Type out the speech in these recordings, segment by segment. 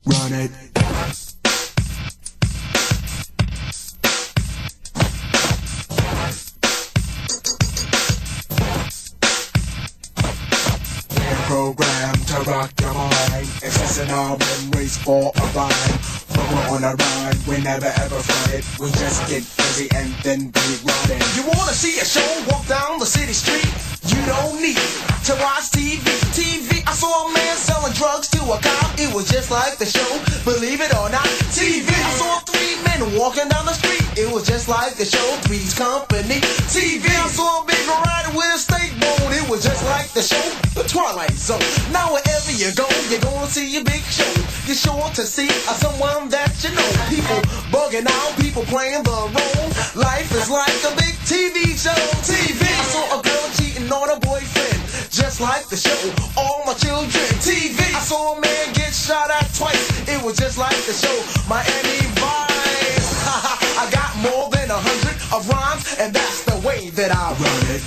Run it. We're programmed to rock your mind, accessing our memories for a rhyme. When we're on a ride, we never ever front it. We just get busy and then be running. You wanna see a show, walk down the city street? You don't need to watch TV. I saw a man selling drugs to a cop. It was just like the show, believe it or not. TV, I saw three men walking down the street. It was just like the show, Three's Company. TV, I saw a big rider with a steak bone. It was just like the show, The Twilight Zone. Now wherever you go, you're gonna see a big show. You're sure to see someone that you know. People bugging out, people playing the role. Life is like a big TV show. TV, I saw a girl cheating on a boyfriend, just like the show, All My Children. TV, I saw a man get shot at twice. It was just like the show, Miami Vice. I got more than 100 of rhymes, and that's the way that I run it.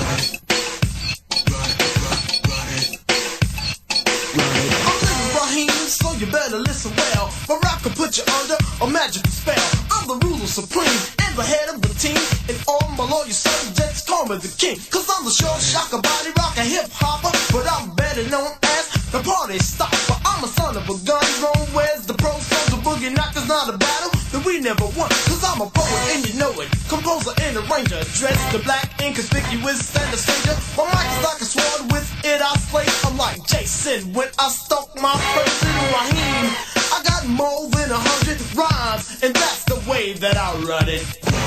I'm living Raheem, so you better listen well, for I can put you under a magical spell. I'm the ruler supreme and the head of the team, and all my loyal subjects call me the king. Cause I'm the short shocker, body rocker, hip hopper, but I'm better known as the party stopper. I'm a son of a gun, wrong where's the pro soldier, boogie knockers, not a battle that we never won. Cause I'm a poet and you know it, composer and arranger, dressed in black, inconspicuous and a stranger. My mic is like a sword, with it I slay. I'm like Jason when I stalk my person Raheem. I got more than 100 rhymes, and that's the way that I run it.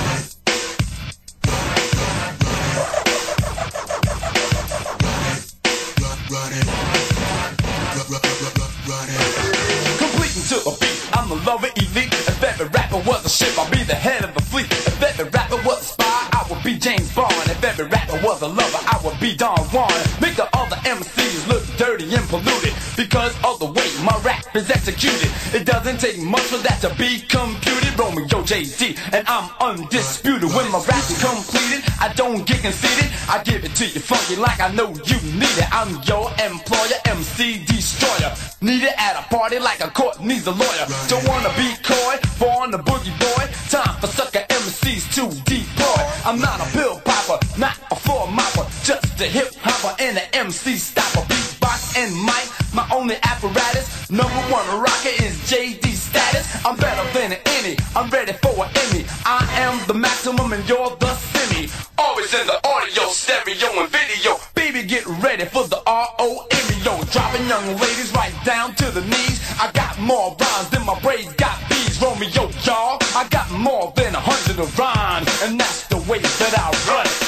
Run it. Completing to a beat, I'm the lover elite. If every rapper was a ship, I'll be the head of the fleet. If every rapper was a spy, I would be James Bond. If every rapper was a lover, I would be Don Juan. Make the other MCs look dirty and polluted, because of the way my rap is executed. It doesn't take much for that to be computed. Romeo JD, and I'm undisputed. When my rap's completed, I don't get conceited. I give it to you funky like I know you need it. I'm your employer, MC Destroyer. Need it at a party like a court needs a lawyer. Don't wanna be coy, born the boogie boy. Time for sucker MCs to deploy. I'm not a pill popper, not a floor mopper, just a hip hopper and an MC stopper. Beatbox and mic, my only apparatus. Number one rocker is JD status. I'm better than any, I'm ready for an Emmy. I am the maximum and you're the semi. Always in the audio, stereo and video. Baby, get ready for the ROMEO. Dropping young ladies right down to the knees. I got more rhymes than my braids got bees. Romeo, y'all, I got more than 100 of rhymes, and that's the way that I run it.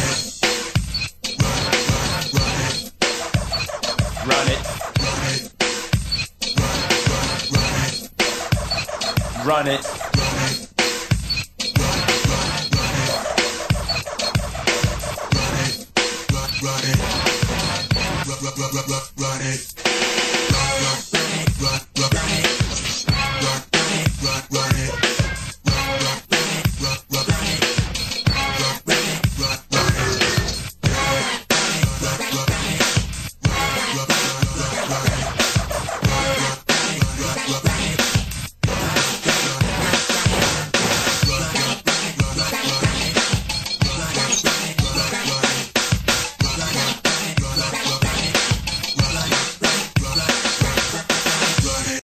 Run it. Run it. Run it.